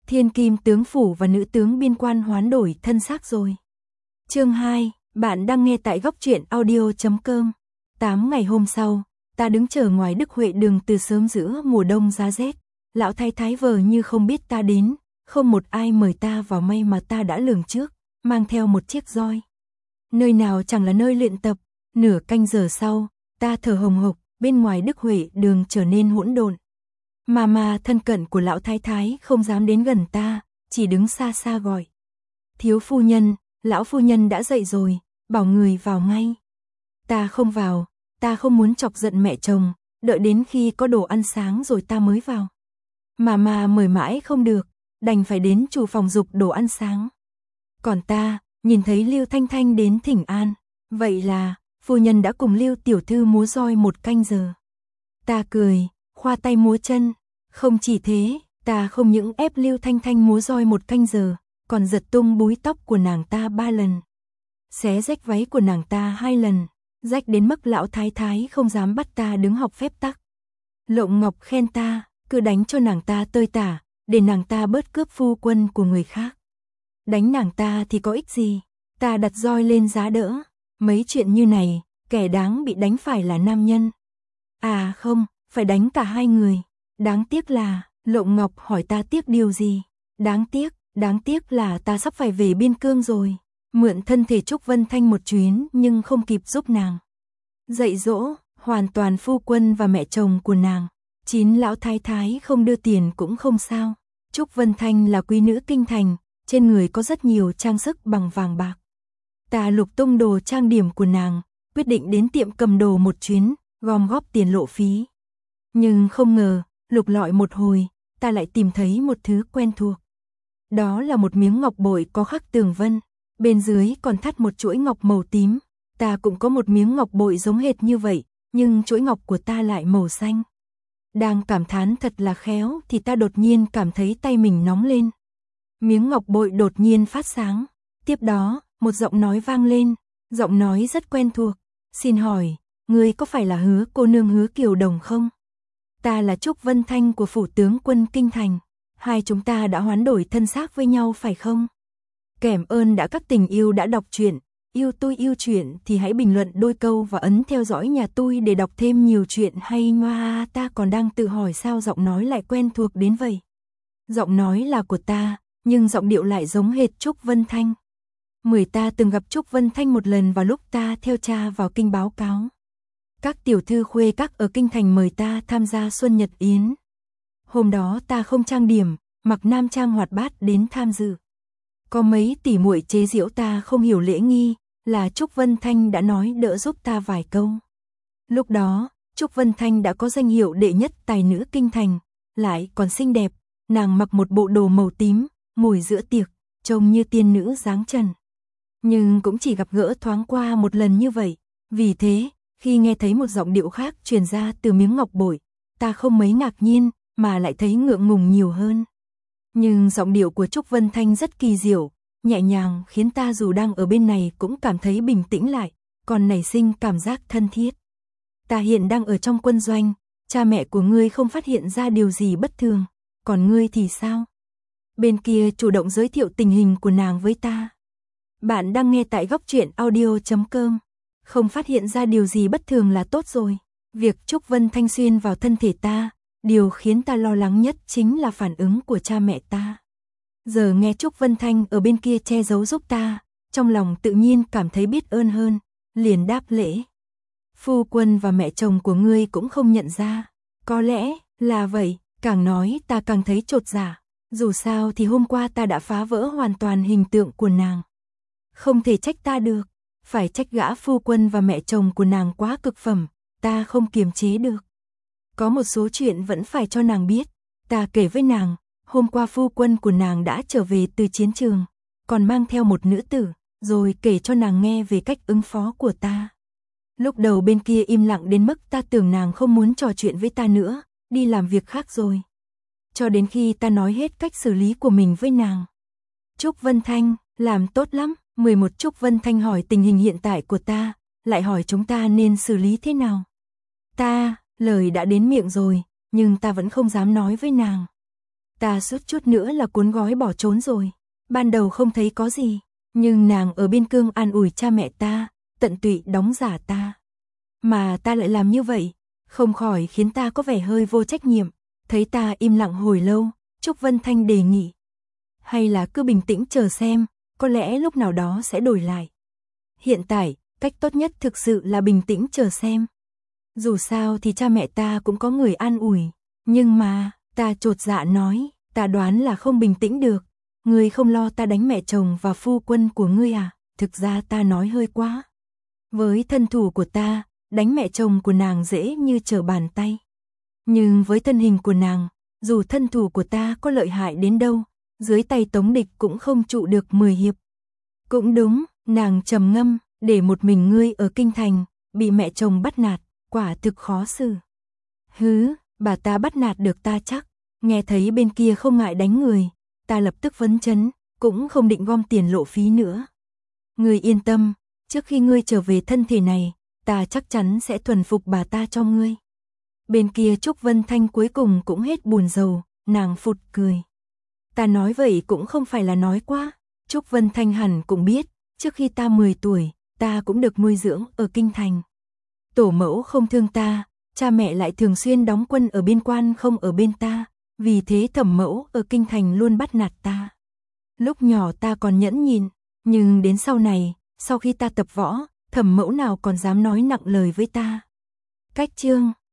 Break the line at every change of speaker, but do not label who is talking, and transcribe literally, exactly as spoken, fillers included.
Thiên Kim tướng phủ và nữ tướng biên quan hoán đổi thân xác rồi. Chương hai, bạn đang nghe tại góc truyện audio chấm com. Tám ngày hôm sau, ta đứng chờ ngoài Đức Huệ đường từ sớm giữa mùa đông giá rét. Lão thái thái vờ như không biết ta đến, không một ai mời ta vào, may mà ta đã lường trước, mang theo một chiếc roi. Nơi nào chẳng là nơi luyện tập. Nửa canh giờ sau, ta thở hồng hộc, bên ngoài Đức Huệ đường trở nên hỗn độn. Mà mà thân cận của lão thái thái không dám đến gần ta, chỉ đứng xa xa gọi. Thiếu phu nhân, lão phu nhân đã dậy rồi, bảo người vào ngay. Ta không vào, ta không muốn chọc giận mẹ chồng, đợi đến khi có đồ ăn sáng rồi ta mới vào. Mà mà mời mãi không được, đành phải đến chủ phòng dục đồ ăn sáng. Còn ta, nhìn thấy Lưu Thanh Thanh đến thỉnh an, vậy là, phu nhân đã cùng Lưu tiểu thư múa roi một canh giờ. Ta cười, khoa tay múa chân, không chỉ thế, ta không những ép Lưu Thanh Thanh múa roi một canh giờ, còn giật tung búi tóc của nàng ta ba lần. Xé rách váy của nàng ta hai lần, rách đến mức lão thái thái không dám bắt ta đứng học phép tắc. Lộng Ngọc khen ta, cứ đánh cho nàng ta tơi tả, để nàng ta bớt cướp phu quân của người khác. Đánh nàng ta thì có ích gì, ta đặt roi lên giá đỡ, mấy chuyện như này, kẻ đáng bị đánh phải là nam nhân. À không, phải đánh cả hai người. Đáng tiếc là, Lộng Ngọc hỏi ta tiếc điều gì. Đáng tiếc, đáng tiếc là ta sắp phải về biên cương rồi. Mượn thân thể Trúc Vân Thanh một chuyến nhưng không kịp giúp nàng dạy dỗ, hoàn toàn phu quân và mẹ chồng của nàng. Chín lão thái thái không đưa tiền cũng không sao. Trúc Vân Thanh là quý nữ kinh thành, trên người có rất nhiều trang sức bằng vàng bạc. Ta lục tung đồ trang điểm của nàng, quyết định đến tiệm cầm đồ một chuyến, gom góp tiền lộ phí. Nhưng không ngờ, lục lọi một hồi, ta lại tìm thấy một thứ quen thuộc. Đó là một miếng ngọc bội có khắc tường vân, bên dưới còn thắt một chuỗi ngọc màu tím. Ta cũng có một miếng ngọc bội giống hệt như vậy, nhưng chuỗi ngọc của ta lại màu xanh. Đang cảm thán thật là khéo thì ta đột nhiên cảm thấy tay mình nóng lên. Miếng ngọc bội đột nhiên phát sáng, tiếp đó, một giọng nói vang lên, giọng nói rất quen thuộc. Xin hỏi, ngươi có phải là Hứa cô nương Hứa Kiều Đồng không? Ta là Trúc Vân Thanh của phủ tướng quân Kinh Thành. Hai chúng ta đã hoán đổi thân xác với nhau phải không? Cảm ơn đã các tình yêu đã đọc truyện. Yêu tôi yêu truyện thì hãy bình luận đôi câu và ấn theo dõi nhà tôi để đọc thêm nhiều chuyện hay ngoa. Ta còn đang tự hỏi sao giọng nói lại quen thuộc đến vậy. Giọng nói là của ta, nhưng giọng điệu lại giống hệt Trúc Vân Thanh. Mười ta từng gặp Trúc Vân Thanh một lần vào lúc ta theo cha vào kinh báo cáo. Các tiểu thư khuê các ở Kinh Thành mời ta tham gia Xuân Nhật Yến. Hôm đó ta không trang điểm, mặc nam trang hoạt bát đến tham dự. Có mấy tỷ muội chế giễu ta không hiểu lễ nghi, là Trúc Vân Thanh đã nói đỡ giúp ta vài câu. Lúc đó, Trúc Vân Thanh đã có danh hiệu đệ nhất tài nữ Kinh Thành, lại còn xinh đẹp, nàng mặc một bộ đồ màu tím, ngồi giữa tiệc, trông như tiên nữ dáng trần. Nhưng cũng chỉ gặp gỡ thoáng qua một lần như vậy, vì thế, khi nghe thấy một giọng điệu khác truyền ra từ miếng ngọc bội, ta không mấy ngạc nhiên, mà lại thấy ngượng ngùng nhiều hơn. Nhưng giọng điệu của Trúc Vân Thanh rất kỳ diệu, nhẹ nhàng khiến ta dù đang ở bên này cũng cảm thấy bình tĩnh lại, còn nảy sinh cảm giác thân thiết. Ta hiện đang ở trong quân doanh, cha mẹ của ngươi không phát hiện ra điều gì bất thường, còn ngươi thì sao? Bên kia chủ động giới thiệu tình hình của nàng với ta. Bạn đang nghe tại góc truyện audio chấm com. Không phát hiện ra điều gì bất thường là tốt rồi. Việc Trúc Vân Thanh xuyên vào thân thể ta, điều khiến ta lo lắng nhất chính là phản ứng của cha mẹ ta. Giờ nghe Trúc Vân Thanh ở bên kia che giấu giúp ta, trong lòng tự nhiên cảm thấy biết ơn hơn, liền đáp lễ. Phu quân và mẹ chồng của ngươi cũng không nhận ra. Có lẽ là vậy, càng nói ta càng thấy chột dạ. Dù sao thì hôm qua ta đã phá vỡ hoàn toàn hình tượng của nàng. Không thể trách ta được, phải trách gã phu quân và mẹ chồng của nàng quá cực phẩm, ta không kiềm chế được. Có một số chuyện vẫn phải cho nàng biết, ta kể với nàng, hôm qua phu quân của nàng đã trở về từ chiến trường, còn mang theo một nữ tử, rồi kể cho nàng nghe về cách ứng phó của ta. Lúc đầu bên kia im lặng đến mức ta tưởng nàng không muốn trò chuyện với ta nữa, đi làm việc khác rồi. Cho đến khi ta nói hết cách xử lý của mình với nàng. Trúc Vân Thanh, làm tốt lắm. mười một Trúc Vân Thanh hỏi tình hình hiện tại của ta, lại hỏi chúng ta nên xử lý thế nào. Ta, lời đã đến miệng rồi, nhưng ta vẫn không dám nói với nàng. Ta suýt chút nữa là cuốn gói bỏ trốn rồi. Ban đầu không thấy có gì, nhưng nàng ở biên cương an ủi cha mẹ ta, tận tụy đóng giả ta. Mà ta lại làm như vậy, không khỏi khiến ta có vẻ hơi vô trách nhiệm. Thấy ta im lặng hồi lâu, Trúc Vân Thanh đề nghị. Hay là cứ bình tĩnh chờ xem, có lẽ lúc nào đó sẽ đổi lại. Hiện tại, cách tốt nhất thực sự là bình tĩnh chờ xem. Dù sao thì cha mẹ ta cũng có người an ủi. Nhưng mà, ta chột dạ nói, ta đoán là không bình tĩnh được. Ngươi không lo ta đánh mẹ chồng và phu quân của ngươi à? Thực ra ta nói hơi quá. Với thân thủ của ta, đánh mẹ chồng của nàng dễ như trở bàn tay. Nhưng với thân hình của nàng, dù thân thủ của ta có lợi hại đến đâu, dưới tay Tống Địch cũng không trụ được mười hiệp. Cũng đúng, nàng trầm ngâm, để một mình ngươi ở kinh thành, bị mẹ chồng bắt nạt, quả thực khó xử. Hứ, bà ta bắt nạt được ta chắc. Nghe thấy bên kia không ngại đánh người, ta lập tức vấn chấn, cũng không định gom tiền lộ phí nữa. Ngươi yên tâm, trước khi ngươi trở về thân thể này, ta chắc chắn sẽ thuần phục bà ta cho ngươi. Bên kia Trúc Vân Thanh cuối cùng cũng hết buồn rầu, nàng phụt cười. Ta nói vậy cũng không phải là nói quá. Trúc Vân Thanh hẳn cũng biết, trước khi ta mười tuổi, ta cũng được nuôi dưỡng ở kinh thành. Tổ mẫu không thương ta, cha mẹ lại thường xuyên đóng quân ở biên quan không ở bên ta, vì thế thẩm mẫu ở kinh thành luôn bắt nạt ta. Lúc nhỏ ta còn nhẫn nhịn, nhưng đến sau này, sau khi ta tập võ, thẩm mẫu nào còn dám nói nặng lời với ta. Cách chương